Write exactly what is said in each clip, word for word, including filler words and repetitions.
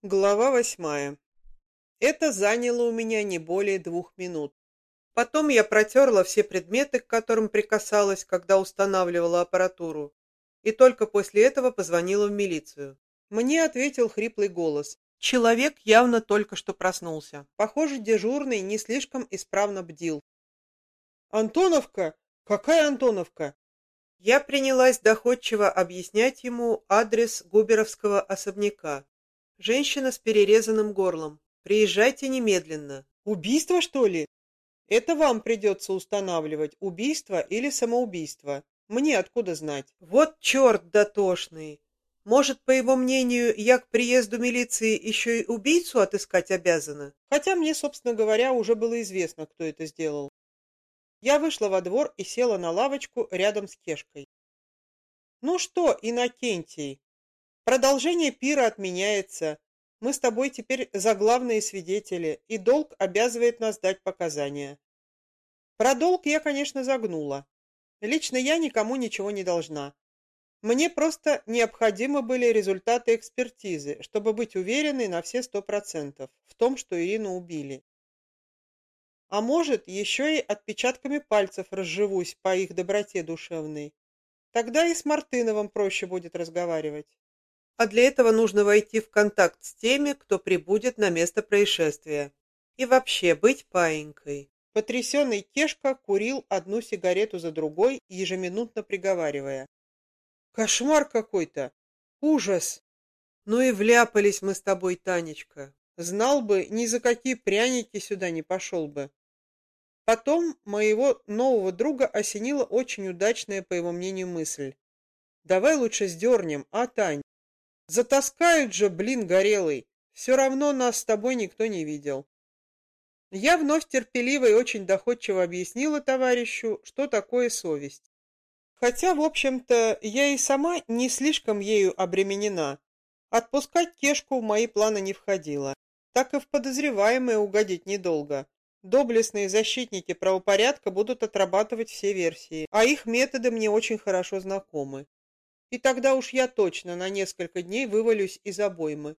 Глава восьмая. Это заняло у меня не более двух минут. Потом я протерла все предметы, к которым прикасалась, когда устанавливала аппаратуру, и только после этого позвонила в милицию. Мне ответил хриплый голос. Человек явно только что проснулся. Похоже, дежурный не слишком исправно бдил. «Антоновка? Какая Антоновка?» Я принялась доходчиво объяснять ему адрес губеровского особняка. Женщина с перерезанным горлом. Приезжайте немедленно. Убийство, что ли? Это вам придется устанавливать, убийство или самоубийство. Мне откуда знать? Вот черт дотошный. Может, по его мнению, я к приезду милиции еще и убийцу отыскать обязана? Хотя мне, собственно говоря, уже было известно, кто это сделал. Я вышла во двор и села на лавочку рядом с Кешкой. Ну что, Иннокентий, продолжение пира отменяется. Мы с тобой теперь заглавные свидетели, и долг обязывает нас дать показания. Про долг я, конечно, загнула. Лично я никому ничего не должна. Мне просто необходимы были результаты экспертизы, чтобы быть уверенной на все сто процентов в том, что Ирину убили. А может, еще и отпечатками пальцев разживусь по их доброте душевной. Тогда и с Мартыновым проще будет разговаривать. А для этого нужно войти в контакт с теми, кто прибудет на место происшествия. И вообще быть паинькой. Потрясенный Кешка курил одну сигарету за другой, ежеминутно приговаривая. Кошмар какой-то! Ужас! Ну и вляпались мы с тобой, Танечка. Знал бы, ни за какие пряники сюда не пошел бы. Потом моего нового друга осенила очень удачная, по его мнению, мысль. Давай лучше сдернем, а, Тань? Затаскают же, блин, горелый. Все равно нас с тобой никто не видел. Я вновь терпеливо и очень доходчиво объяснила товарищу, что такое совесть. Хотя, в общем-то, я и сама не слишком ею обременена. Отпускать Кешку в мои планы не входило. Так и в подозреваемое угодить недолго. Доблестные защитники правопорядка будут отрабатывать все версии, а их методы мне очень хорошо знакомы. И тогда уж я точно на несколько дней вывалюсь из обоймы.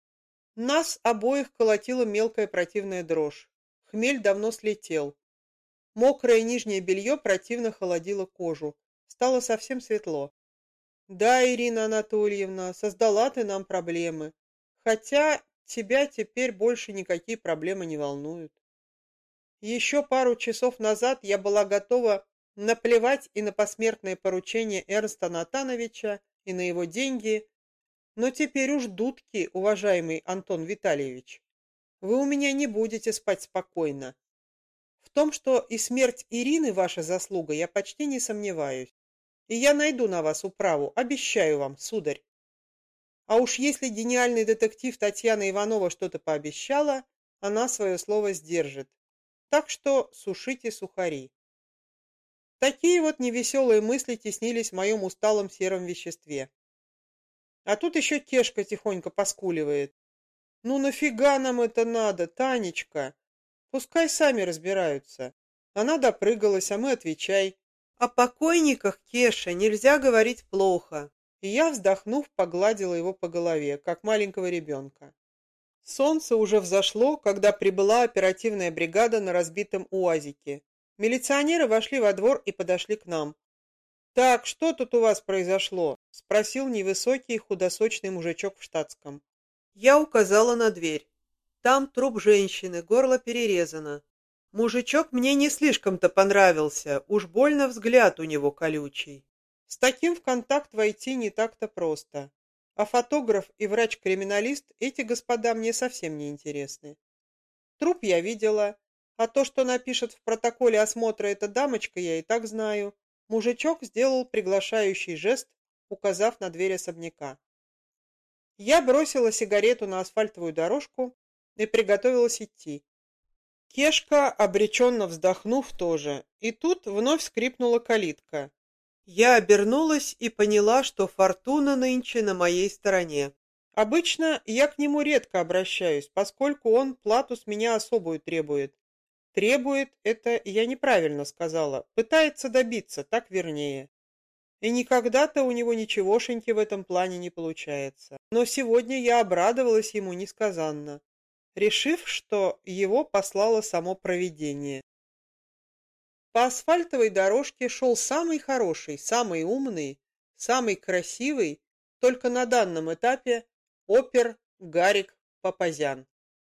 Нас обоих колотила мелкая противная дрожь. Хмель давно слетел. Мокрое нижнее белье противно холодило кожу. Стало совсем светло. Да, Ирина Анатольевна, создала ты нам проблемы. Хотя тебя теперь больше никакие проблемы не волнуют. Еще пару часов назад я была готова наплевать и на посмертное поручение Эрнста Натановича, и на его деньги. Но теперь уж дудки, уважаемый Антон Витальевич. Вы у меня не будете спать спокойно. В том, что и смерть Ирины ваша заслуга, я почти не сомневаюсь. И я найду на вас управу, обещаю вам, сударь. А уж если гениальный детектив Татьяна Иванова что-то пообещала, она свое слово сдержит. Так что сушите сухари. Такие вот невеселые мысли теснились в моем усталом сером веществе. А тут еще Кешка тихонько поскуливает. Ну нафига нам это надо, Танечка? Пускай сами разбираются. Она допрыгалась, а мы отвечай. О покойниках, Кеша, нельзя говорить плохо. И я, вздохнув, погладила его по голове, как маленького ребенка. Солнце уже взошло, когда прибыла оперативная бригада на разбитом УАЗике. Милиционеры вошли во двор и подошли к нам. «Так, что тут у вас произошло?» – спросил невысокий худосочный мужичок в штатском. Я указала на дверь. Там труп женщины, горло перерезано. Мужичок мне не слишком-то понравился, уж больно взгляд у него колючий. С таким в контакт войти не так-то просто. А фотограф и врач-криминалист, эти господа мне совсем не интересны. Труп я видела, а то, что напишет в протоколе осмотра эта дамочка, я и так знаю. Мужичок сделал приглашающий жест, указав на дверь особняка. Я бросила сигарету на асфальтовую дорожку и приготовилась идти. Кешка, обреченно вздохнув, тоже. И тут вновь скрипнула калитка. Я обернулась и поняла, что фортуна нынче на моей стороне. Обычно я к нему редко обращаюсь, поскольку он плату с меня особую требует. Требует — это я неправильно сказала. Пытается добиться, так вернее. И никогда-то у него ничегошеньки в этом плане не получается. Но сегодня я обрадовалась ему несказанно, решив, что его послало само провидение. По асфальтовой дорожке шел самый хороший, самый умный, самый красивый, только на данном этапе, опер Гарик Папазян.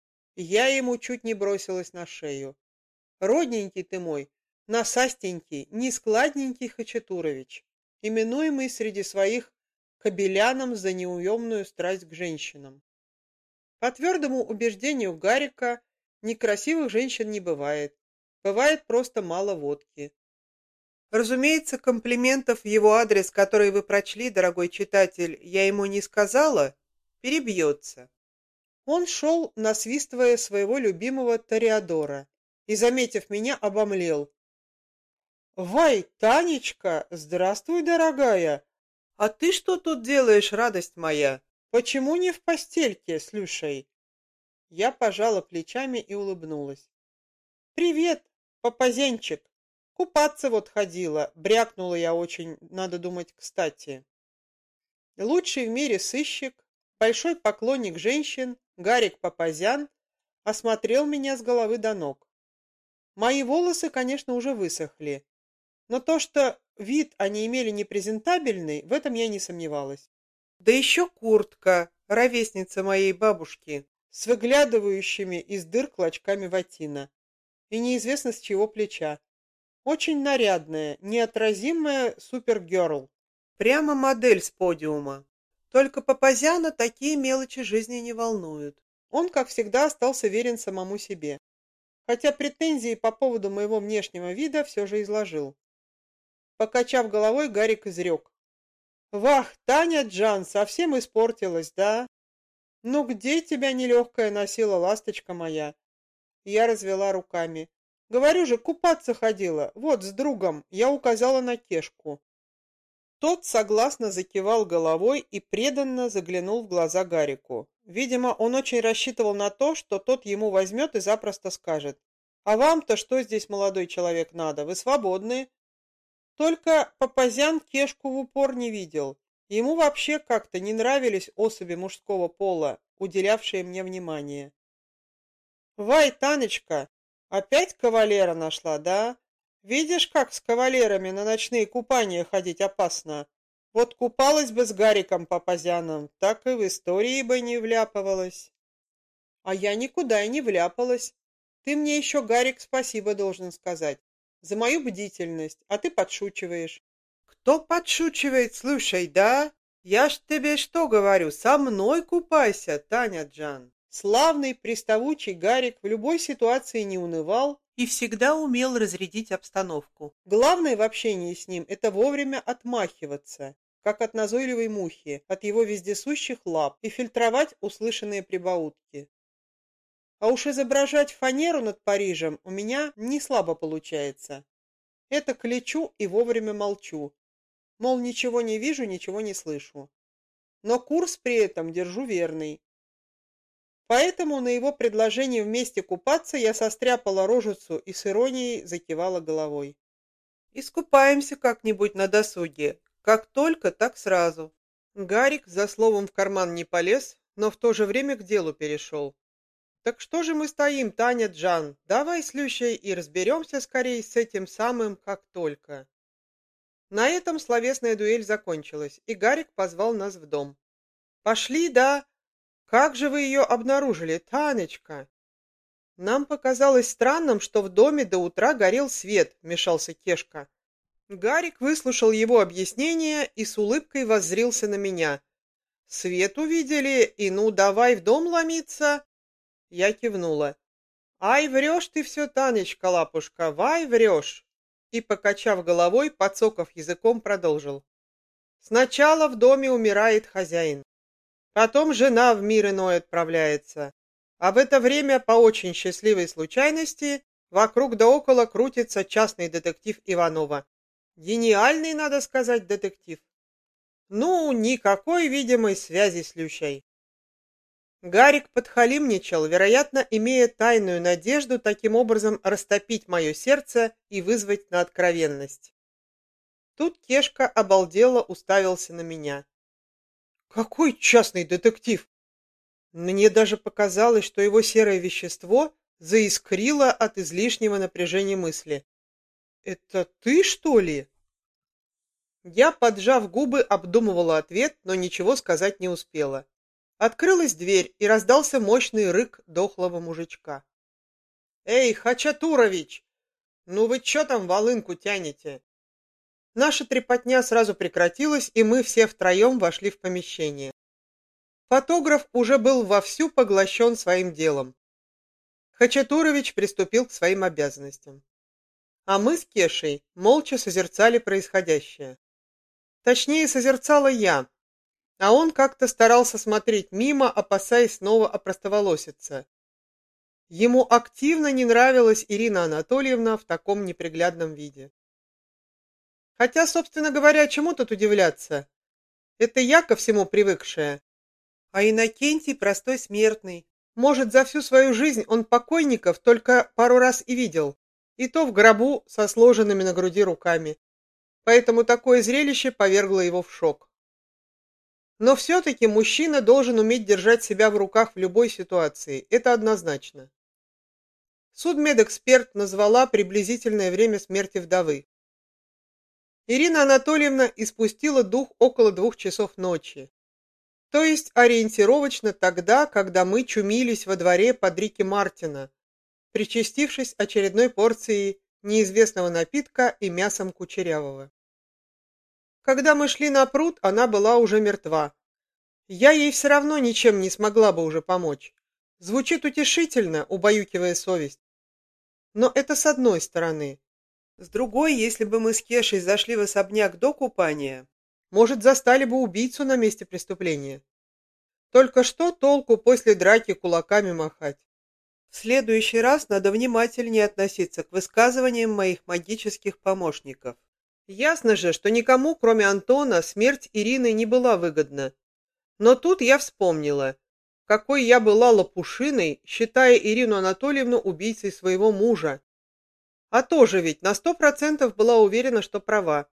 Я ему чуть не бросилась на шею. Родненький ты мой, насастенький, нескладненький Хачатурович, именуемый среди своих кобеляном за неуемную страсть к женщинам. По твердому убеждению Гарика, некрасивых женщин не бывает. Бывает просто мало водки. Разумеется, комплиментов в его адрес, которые вы прочли, дорогой читатель, я ему не сказала, перебьется. Он шел, насвистывая своего любимого Тореадора, и, заметив меня, обомлел. «Вай, Танечка, здравствуй, дорогая! А ты что тут делаешь, радость моя? Почему не в постельке, слушай?» Я пожала плечами и улыбнулась. «Привет, Папазянчик! Купаться вот ходила», — брякнула я очень, надо думать, кстати. Лучший в мире сыщик, большой поклонник женщин, Гарик Папазян, осмотрел меня с головы до ног. Мои волосы, конечно, уже высохли, но то, что вид они имели непрезентабельный, в этом я не сомневалась. Да еще куртка, ровесница моей бабушки, с выглядывающими из дыр клочками ватина, и неизвестно с чего плеча. Очень нарядная, неотразимая супергерл. Прямо модель с подиума. Только Папазяна такие мелочи жизни не волнуют. Он, как всегда, остался верен самому себе. Хотя претензии по поводу моего внешнего вида все же изложил. Покачав головой, Гарик изрек. «Вах, Таня Джан, совсем испортилась, да? Ну где тебя нелегкая носила, ласточка моя?» Я развела руками. «Говорю же, купаться ходила. Вот, с другом». Я указала на Кешку. Тот согласно закивал головой и преданно заглянул в глаза Гарику. Видимо, он очень рассчитывал на то, что тот ему возьмет и запросто скажет. «А вам-то что здесь, молодой человек, надо? Вы свободны?» Только Папазян Кешку в упор не видел. Ему вообще как-то не нравились особи мужского пола, уделявшие мне внимание. «Вай, Танечка, опять кавалера нашла, да? Видишь, как с кавалерами на ночные купания ходить опасно? Вот купалась бы с Гариком Папазяном, так и в истории бы не вляпывалась». «А я никуда и не вляпалась. Ты мне еще, Гарик, спасибо должен сказать. За мою бдительность, а ты подшучиваешь». «Кто подшучивает, слушай, да? Я ж тебе что говорю, со мной купайся, Таня Джан». Славный, приставучий Гарик в любой ситуации не унывал и всегда умел разрядить обстановку. Главное в общении с ним – это вовремя отмахиваться, как от назойливой мухи, от его вездесущих лап, и фильтровать услышанные прибаутки. А уж изображать фанеру над Парижем у меня не слабо получается. Это клечу и вовремя молчу. Мол, ничего не вижу, ничего не слышу. Но курс при этом держу верный. Поэтому на его предложение вместе купаться я состряпала рожицу и с иронией закивала головой. «Искупаемся как-нибудь на досуге. Как только, так сразу». Гарик за словом в карман не полез, но в то же время к делу перешел. «Так что же мы стоим, Таня Джан? Давай, слющай, и разберемся скорее с этим самым как только». На этом словесная дуэль закончилась, и Гарик позвал нас в дом. «Пошли, да? Как же вы ее обнаружили, Танечка?» «Нам показалось странным, что в доме до утра горел свет», — вмешался Кешка. Гарик выслушал его объяснение и с улыбкой воззрился на меня. «Свет увидели, и ну давай в дом ломиться?» Я кивнула. «Ай, врешь ты все, Танечка, лапушка, вай, врешь!» И, покачав головой, подсоков языком, продолжил. «Сначала в доме умирает хозяин. Потом жена в мир иной отправляется. А в это время, по очень счастливой случайности, вокруг да около крутится частный детектив Иванова. Гениальный, надо сказать, детектив. Ну, никакой видимой связи с Лющей». Гарик подхалимничал, вероятно, имея тайную надежду таким образом растопить мое сердце и вызвать на откровенность. Тут Кешка обалдело уставился на меня. Какой частный детектив? Мне даже показалось, что его серое вещество заискрило от излишнего напряжения мысли. «Это ты, что ли?» Я, поджав губы, обдумывала ответ, но ничего сказать не успела. Открылась дверь, и раздался мощный рык дохлого мужичка. «Эй, Хачатурович! Ну вы чё там волынку тянете?» Наша трепотня сразу прекратилась, и мы все втроем вошли в помещение. Фотограф уже был вовсю поглощен своим делом. Хачатурович приступил к своим обязанностям. А мы с Кешей молча созерцали происходящее. Точнее, созерцала я, а он как-то старался смотреть мимо, опасаясь снова опростоволоситься. Ему активно не нравилась Ирина Анатольевна в таком неприглядном виде. Хотя, собственно говоря, чему тут удивляться? Это я ко всему привыкшая. А Иннокентий простой смертный. Может, за всю свою жизнь он покойников только пару раз и видел, и то в гробу со сложенными на груди руками. Поэтому такое зрелище повергло его в шок. Но все-таки мужчина должен уметь держать себя в руках в любой ситуации, это однозначно. Судмедэксперт назвала приблизительное время смерти вдовы. Ирина Анатольевна испустила дух около двух часов ночи. То есть ориентировочно тогда, когда мы чумились во дворе под Рики Мартина, причастившись очередной порцией неизвестного напитка и мясом кучерявого. Когда мы шли на пруд, она была уже мертва. Я ей все равно ничем не смогла бы уже помочь. Звучит утешительно, убаюкивая совесть. Но это с одной стороны. С другой, если бы мы с Кешей зашли в особняк до купания, может, застали бы убийцу на месте преступления. Только что толку после драки кулаками махать? В следующий раз надо внимательнее относиться к высказываниям моих магических помощников. Ясно же, что никому, кроме Антона, смерть Ирины не была выгодна. Но тут я вспомнила, какой я была лопушиной, считая Ирину Анатольевну убийцей своего мужа. А тоже ведь на сто процентов была уверена, что права.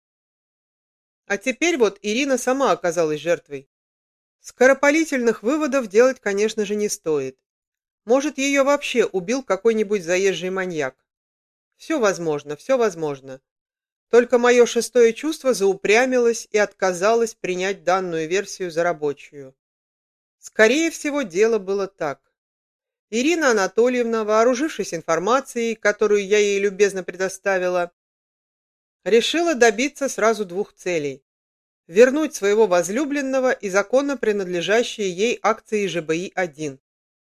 А теперь вот Ирина сама оказалась жертвой. Скоропалительных выводов делать, конечно же, не стоит. Может, ее вообще убил какой-нибудь заезжий маньяк. Все возможно, все возможно. Только мое шестое чувство заупрямилось и отказалось принять данную версию за рабочую. Скорее всего, дело было так. Ирина Анатольевна, вооружившись информацией, которую я ей любезно предоставила, решила добиться сразу двух целей. Вернуть своего возлюбленного и законно принадлежащие ей акции ЖБИ один.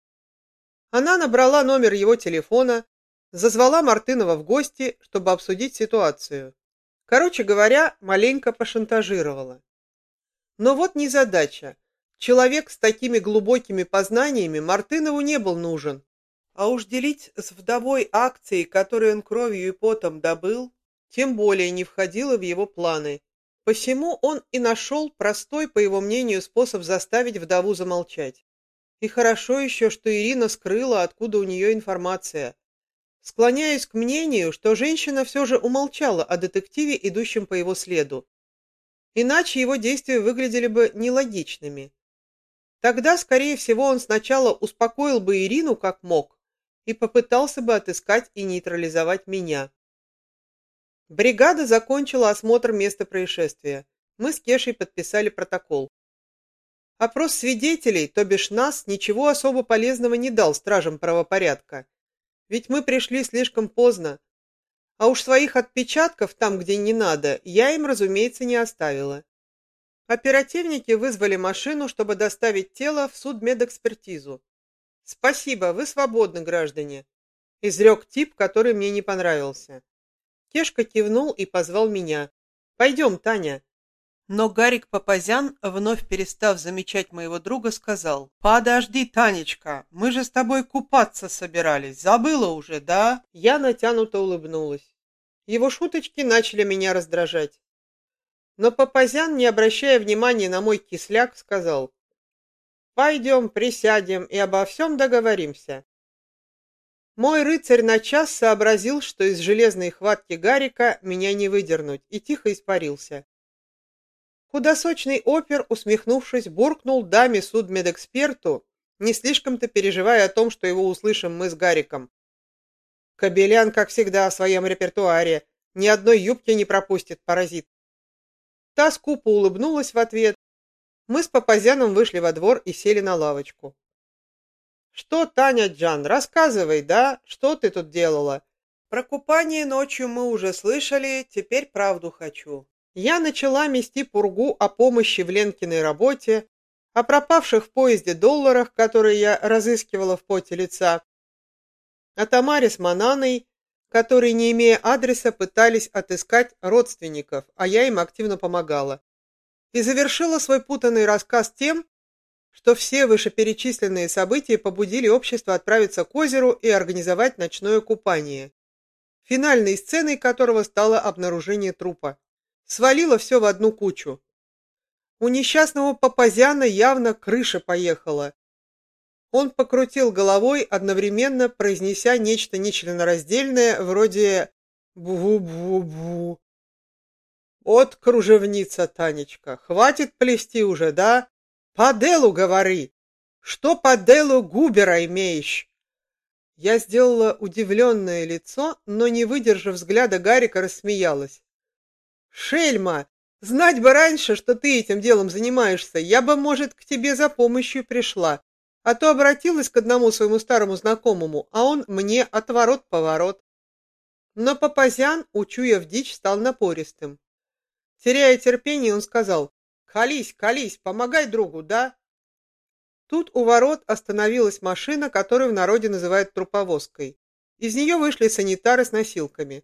Она набрала номер его телефона, зазвала Мартынова в гости, чтобы обсудить ситуацию. Короче говоря, маленько пошантажировала. Но вот незадача. Человек с такими глубокими познаниями Мартынову не был нужен. А уж делить с вдовой акции, которые он кровью и потом добыл, тем более не входило в его планы. Посему он и нашел простой, по его мнению, способ заставить вдову замолчать. И хорошо еще, что Ирина скрыла, откуда у нее информация. Склоняюсь к мнению, что женщина все же умолчала о детективе, идущем по его следу. Иначе его действия выглядели бы нелогичными. Тогда, скорее всего, он сначала успокоил бы Ирину как мог и попытался бы отыскать и нейтрализовать меня. Бригада закончила осмотр места происшествия. Мы с Кешей подписали протокол. Опрос свидетелей, то бишь нас, ничего особо полезного не дал стражам правопорядка. Ведь мы пришли слишком поздно. А уж своих отпечатков там, где не надо, я им, разумеется, не оставила. Оперативники вызвали машину, чтобы доставить тело в судмедэкспертизу. «Спасибо, вы свободны, граждане», — изрек тип, который мне не понравился. Кешка кивнул и позвал меня. «Пойдем, Таня». Но Гарик Папазян, вновь перестав замечать моего друга, сказал: «Подожди, Танечка, мы же с тобой купаться собирались, забыла уже, да?» Я натянуто улыбнулась. Его шуточки начали меня раздражать. Но Папазян, не обращая внимания на мой кисляк, сказал: «Пойдем, присядем и обо всем договоримся». Мой рыцарь на час сообразил, что из железной хватки Гарика меня не выдернуть, и тихо испарился. Худосочный опер, усмехнувшись, буркнул даме судмедэксперту, не слишком-то переживая о том, что его услышим мы с Гариком. Кобелян, как всегда, о своем репертуаре. Ни одной юбки не пропустит, паразит. Та скупо улыбнулась в ответ. Мы с Папазяном вышли во двор и сели на лавочку. «Что, Таня Джан, рассказывай, да? Что ты тут делала?» «Про купание ночью мы уже слышали, теперь правду хочу». Я начала мести пургу о помощи в Ленкиной работе, о пропавших в поезде долларах, которые я разыскивала в поте лица, о Тамаре с Мананой, которые, не имея адреса, пытались отыскать родственников, а я им активно помогала. И завершила свой путанный рассказ тем, что все вышеперечисленные события побудили общество отправиться к озеру и организовать ночное купание, финальной сценой которого стало обнаружение трупа. Свалило все в одну кучу. У несчастного Папазяна явно крыша поехала. Он покрутил головой, одновременно произнеся нечто нечленораздельное, вроде «бу-бу-бу». «От кружевница, Танечка, хватит плести уже, да? По делу говори. Что по делу Губера имеешь?» Я сделала удивленное лицо, но, не выдержав взгляда Гарика, рассмеялась. «Шельма, знать бы раньше, что ты этим делом занимаешься, я бы, может, к тебе за помощью пришла, а то обратилась к одному своему старому знакомому, а он мне отворот-поворот». Но Папазян, учуяв дичь, стал напористым. Теряя терпение, он сказал: «Колись, колись, помогай другу, да?» Тут у ворот остановилась машина, которую в народе называют труповозкой. Из нее вышли санитары с носилками.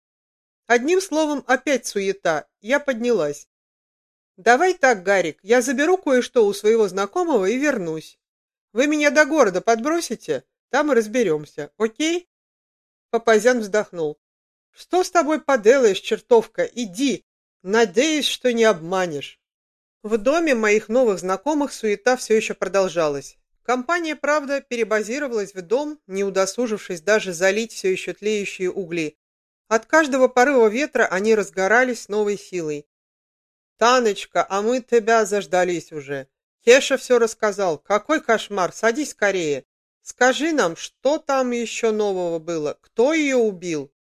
Одним словом, опять суета. Я поднялась. «Давай так, Гарик, я заберу кое-что у своего знакомого и вернусь. Вы меня до города подбросите, там и разберемся, окей?» Папазян вздохнул. «Что с тобой поделаешь, чертовка? Иди. Надеюсь, что не обманешь». В доме моих новых знакомых суета все еще продолжалась. Компания, правда, перебазировалась в дом, не удосужившись даже залить все еще тлеющие угли. От каждого порыва ветра они разгорались с новой силой. «Таночка, а мы тебя заждались уже. Кеша все рассказал. Какой кошмар, садись скорее. Скажи нам, что там еще нового было? Кто ее убил?»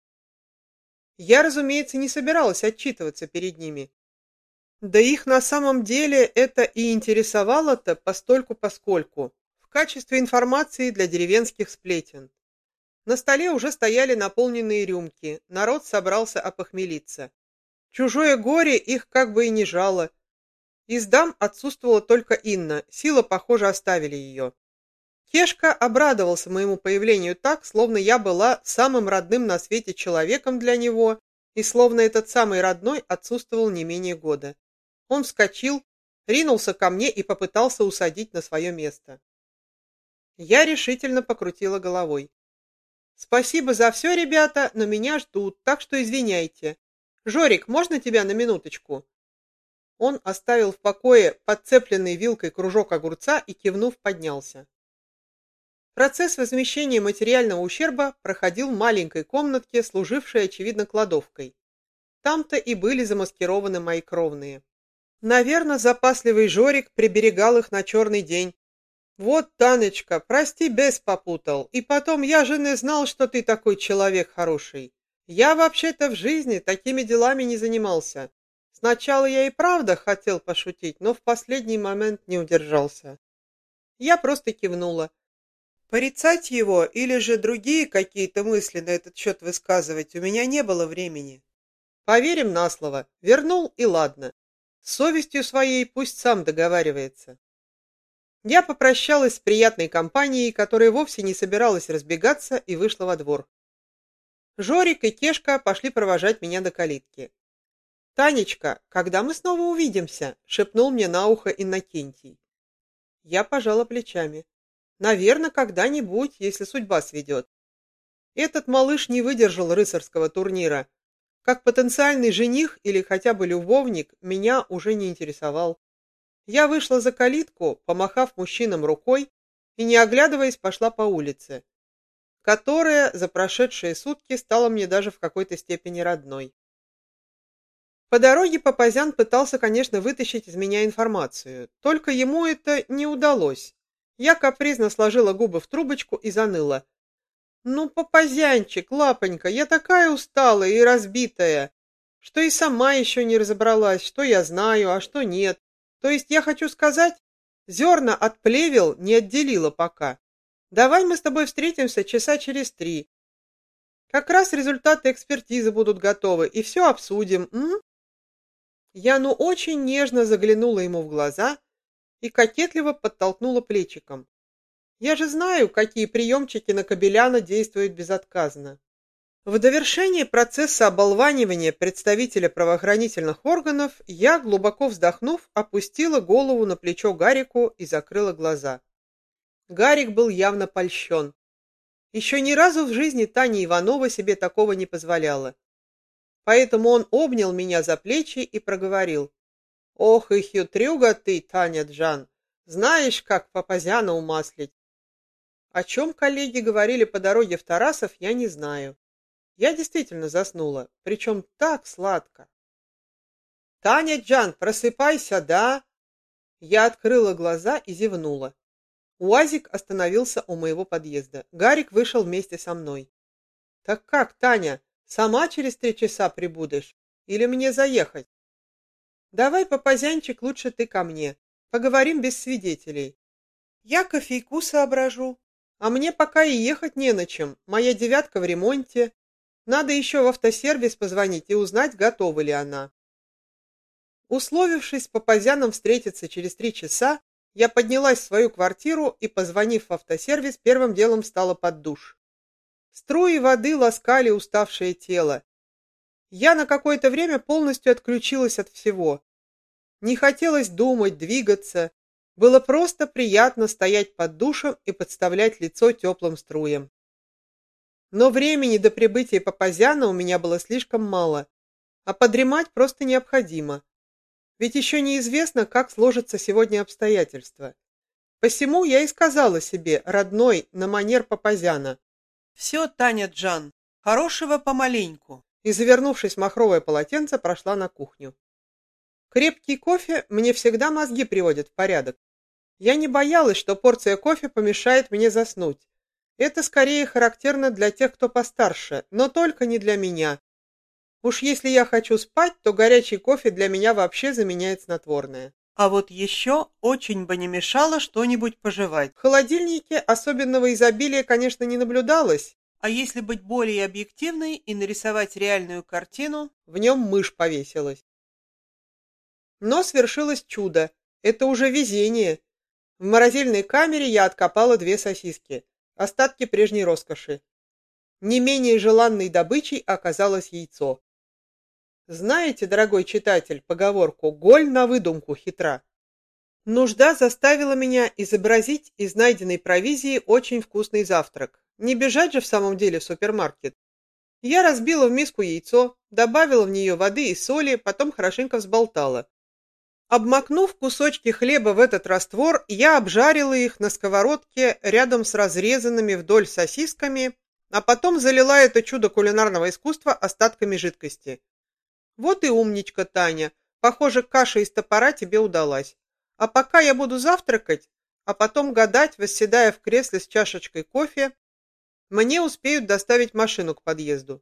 Я, разумеется, не собиралась отчитываться перед ними. Да их на самом деле это и интересовало-то постольку-поскольку, в качестве информации для деревенских сплетен. На столе уже стояли наполненные рюмки, народ собрался опохмелиться. Чужое горе их как бы и не жало. Из дам отсутствовала только Инна, сила, похоже, оставили ее. Кешка обрадовался моему появлению так, словно я была самым родным на свете человеком для него, и словно этот самый родной отсутствовал не менее года. Он вскочил, ринулся ко мне и попытался усадить на свое место. Я решительно покрутила головой. «Спасибо за все, ребята, но меня ждут, так что извиняйте. Жорик, можно тебя на минуточку?» Он оставил в покое подцепленный вилкой кружок огурца и, кивнув, поднялся. Процесс возмещения материального ущерба проходил в маленькой комнатке, служившей, очевидно, кладовкой. Там-то и были замаскированы мои кровные. Наверное, запасливый Жорик приберегал их на черный день. «Вот, Танечка, прости, бес попутал. И потом, я же не знал, что ты такой человек хороший. Я вообще-то в жизни такими делами не занимался. Сначала я и правда хотел пошутить, но в последний момент не удержался». Я просто кивнула. Порицать его или же другие какие-то мысли на этот счет высказывать у меня не было времени. Поверим на слово. Вернул и ладно. С совестью своей пусть сам договаривается. Я попрощалась с приятной компанией, которая вовсе не собиралась разбегаться, и вышла во двор. Жорик и Кешка пошли провожать меня до калитки. «Танечка, когда мы снова увидимся?» — шепнул мне на ухо Иннокентий. Я пожала плечами. «Наверное, когда-нибудь, если судьба сведет». Этот малыш не выдержал рыцарского турнира. Как потенциальный жених или хотя бы любовник меня уже не интересовал. Я вышла за калитку, помахав мужчинам рукой, и, не оглядываясь, пошла по улице. которая за прошедшие сутки стала мне даже в какой-то степени родной. По дороге Папазян пытался, конечно, вытащить из меня информацию, только ему это не удалось. Я капризно сложила губы в трубочку и заныла. «Ну, Папазянчик, лапонька, я такая усталая и разбитая, что и сама еще не разобралась, что я знаю, а что нет. То есть я хочу сказать, зерна от плевел не отделила пока. Давай мы с тобой встретимся часа через три. Как раз результаты экспертизы будут готовы, и все обсудим, м?» Я ну очень нежно заглянула ему в глаза и кокетливо подтолкнула плечиком. Я же знаю, какие приемчики на Кобеляна действуют безотказно. В довершение процесса оболванивания представителя правоохранительных органов я, глубоко вздохнув, опустила голову на плечо Гарику и закрыла глаза. Гарик был явно польщен. Еще ни разу в жизни Таня Иванова себе такого не позволяла. Поэтому он обнял меня за плечи и проговорил. «Ох и хитрюга ты, Таня Джан! Знаешь, как Папазяна умаслить!» О чем коллеги говорили по дороге в Тарасов, я не знаю. Я действительно заснула, причем так сладко. «Таня Джан, просыпайся, да?» Я открыла глаза и зевнула. УАЗик остановился у моего подъезда. Гарик вышел вместе со мной. «Так как, Таня, сама через три часа прибудешь? Или мне заехать?» «Давай, Папазянчик, лучше ты ко мне. Поговорим без свидетелей. Я кофейку соображу. А мне пока и ехать не на чем. Моя девятка в ремонте. Надо еще в автосервис позвонить и узнать, готова ли она». Условившись с Папазяном встретиться через три часа, я поднялась в свою квартиру и, позвонив в автосервис, первым делом встала под душ. Струи воды ласкали уставшее тело. Я на какое-то время полностью отключилась от всего. Не хотелось думать, двигаться. Было просто приятно стоять под душем и подставлять лицо теплым струям. Но времени до прибытия Папазяна у меня было слишком мало, а подремать просто необходимо. Ведь еще неизвестно, как сложатся сегодня обстоятельства. Посему я и сказала себе, родной, на манер Папазяна: «Все, Таня Джан, хорошего помаленьку», и, завернувшись в махровое полотенце, прошла на кухню. Крепкий кофе мне всегда мозги приводит в порядок. Я не боялась, что порция кофе помешает мне заснуть. Это скорее характерно для тех, кто постарше, но только не для меня. Уж если я хочу спать, то горячий кофе для меня вообще заменяет снотворное. А вот еще очень бы не мешало что-нибудь пожевать. В холодильнике особенного изобилия, конечно, не наблюдалось, а если быть более объективной и нарисовать реальную картину, в нем мышь повесилась. Но свершилось чудо. Это уже везение. В морозильной камере я откопала две сосиски, остатки прежней роскоши. Не менее желанной добычей оказалось яйцо. Знаете, дорогой читатель, поговорку «голь на выдумку хитра». Нужда заставила меня изобразить из найденной провизии очень вкусный завтрак. Не бежать же в самом деле в супермаркет. Я разбила в миску яйцо, добавила в нее воды и соли, потом хорошенько взболтала. Обмакнув кусочки хлеба в этот раствор, я обжарила их на сковородке рядом с разрезанными вдоль сосисками, а потом залила это чудо кулинарного искусства остатками жидкости. Вот и умничка, Таня. Похоже, каша из топора тебе удалась. А пока я буду завтракать, а потом гадать, восседая в кресле с чашечкой кофе, мне успеют доставить машину к подъезду.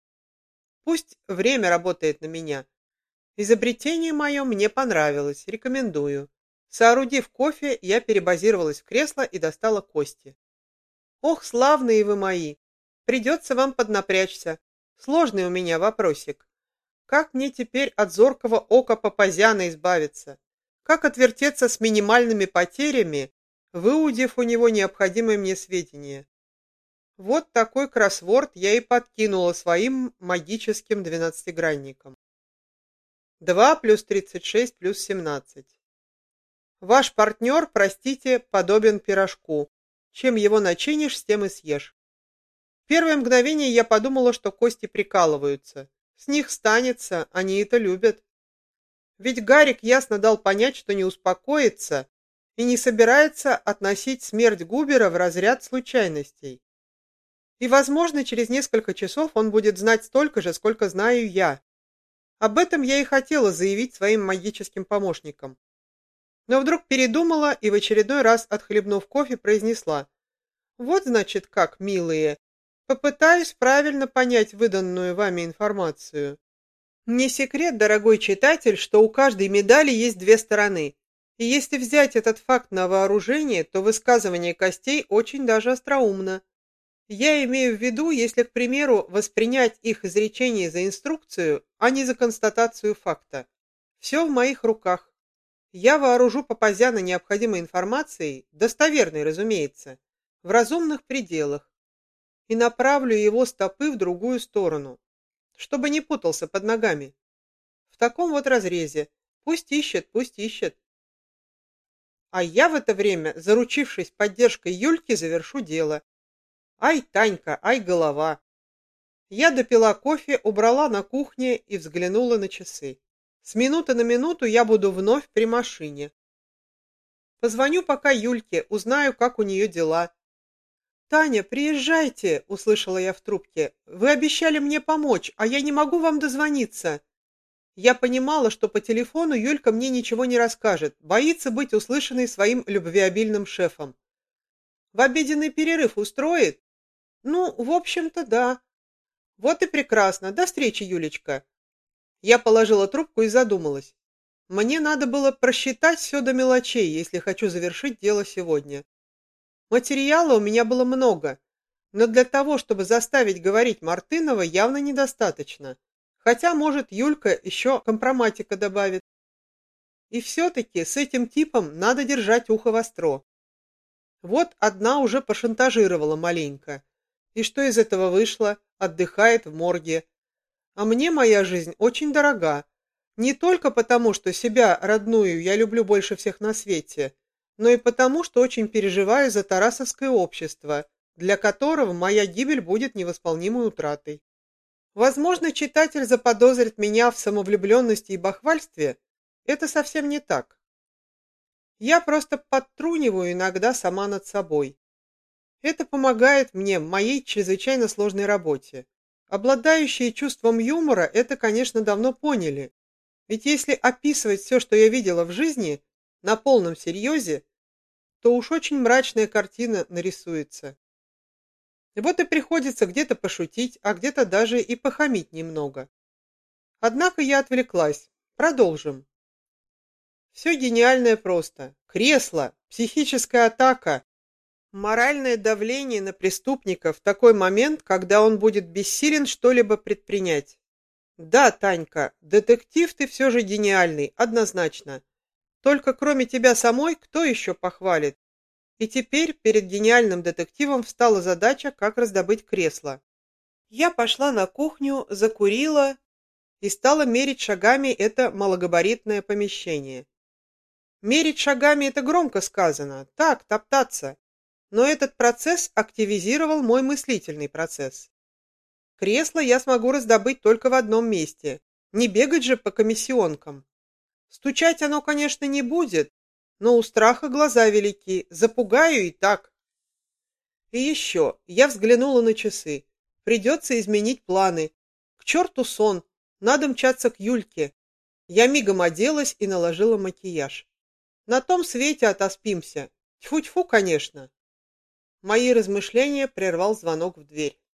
Пусть время работает на меня. Изобретение мое мне понравилось, рекомендую. Соорудив кофе, я перебазировалась в кресло и достала кости. Ох, славные вы мои! Придется вам поднапрячься. Сложный у меня вопросик. Как мне теперь от зоркого ока Папазяна избавиться? Как отвертеться с минимальными потерями, выудив у него необходимые мне сведения? Вот такой кроссворд я и подкинула своим магическим двенадцатигранником. два плюс тридцать шесть плюс семнадцать. Ваш партнер, простите, подобен пирожку. Чем его начинишь, с тем и съешь. В первое мгновение я подумала, что кости прикалываются. С них станется, они это любят. Ведь Гарик ясно дал понять, что не успокоится и не собирается относить смерть Губера в разряд случайностей. И, возможно, через несколько часов он будет знать столько же, сколько знаю я. Об этом я и хотела заявить своим магическим помощникам. Но вдруг передумала и в очередной раз, отхлебнув кофе, произнесла: «Вот, значит, как, милые, попытаюсь правильно понять выданную вами информацию. Не секрет, дорогой читатель, что у каждой медали есть две стороны. И если взять этот факт на вооружение, то высказывание костей очень даже остроумно. Я имею в виду, если, к примеру, воспринять их изречение за инструкцию, а не за констатацию факта. Все в моих руках. Я вооружу Папазяна необходимой информацией, достоверной, разумеется, в разумных пределах, и направлю его стопы в другую сторону, чтобы не путался под ногами. В таком вот разрезе. Пусть ищет, пусть ищет. А я в это время, заручившись поддержкой Юльки, завершу дело. Ай, Танька, ай, голова. Я допила кофе, убрала на кухне и взглянула на часы. С минуты на минуту я буду вновь при машине. Позвоню пока Юльке, узнаю, как у нее дела. «Таня, приезжайте!» — услышала я в трубке. «Вы обещали мне помочь, а я не могу вам дозвониться». Я понимала, что по телефону Юлька мне ничего не расскажет, боится быть услышанной своим любвеобильным шефом. «В обеденный перерыв устроит?» «Ну, в общем-то, да». «Вот и прекрасно. До встречи, Юлечка». Я положила трубку и задумалась. Мне надо было просчитать все до мелочей, если хочу завершить дело сегодня. Материала у меня было много, но для того, чтобы заставить говорить Мартынова, явно недостаточно. Хотя, может, Юлька еще компроматика добавит. И все-таки с этим типом надо держать ухо востро. Вот одна уже пошантажировала маленько. И что из этого вышло? Отдыхает в морге. А мне моя жизнь очень дорога. Не только потому, что себя, родную, я люблю больше всех на свете, но и потому, что очень переживаю за тарасовское общество, для которого моя гибель будет невосполнимой утратой. Возможно, читатель заподозрит меня в самовлюбленности и бахвальстве. Это совсем не так. Я просто подтруниваю иногда сама над собой. Это помогает мне в моей чрезвычайно сложной работе. Обладающие чувством юмора это, конечно, давно поняли. Ведь если описывать все, что я видела в жизни, на полном серьезе, то уж очень мрачная картина нарисуется. Вот и приходится где-то пошутить, а где-то даже и похамить немного. Однако я отвлеклась. Продолжим. Все гениальное просто. Кресло, психическая атака, моральное давление на преступника в такой момент, когда он будет бессилен что-либо предпринять. Да, Танька, детектив ты все же гениальный, однозначно. Только кроме тебя самой, кто еще похвалит? И теперь перед гениальным детективом встала задача, как раздобыть кресло. Я пошла на кухню, закурила и стала мерить шагами это малогабаритное помещение. Мерить шагами это громко сказано, так, топтаться. Но этот процесс активизировал мой мыслительный процесс. Кресло я смогу раздобыть только в одном месте. Не бегать же по комиссионкам. Стучать оно, конечно, не будет, но у страха глаза велики, запугаю и так. И еще, я взглянула на часы. Придется изменить планы. К черту сон, надо мчаться к Юльке. Я мигом оделась и наложила макияж. На том свете отоспимся. Тьфу-тьфу, конечно. Мои размышления прервал звонок в дверь.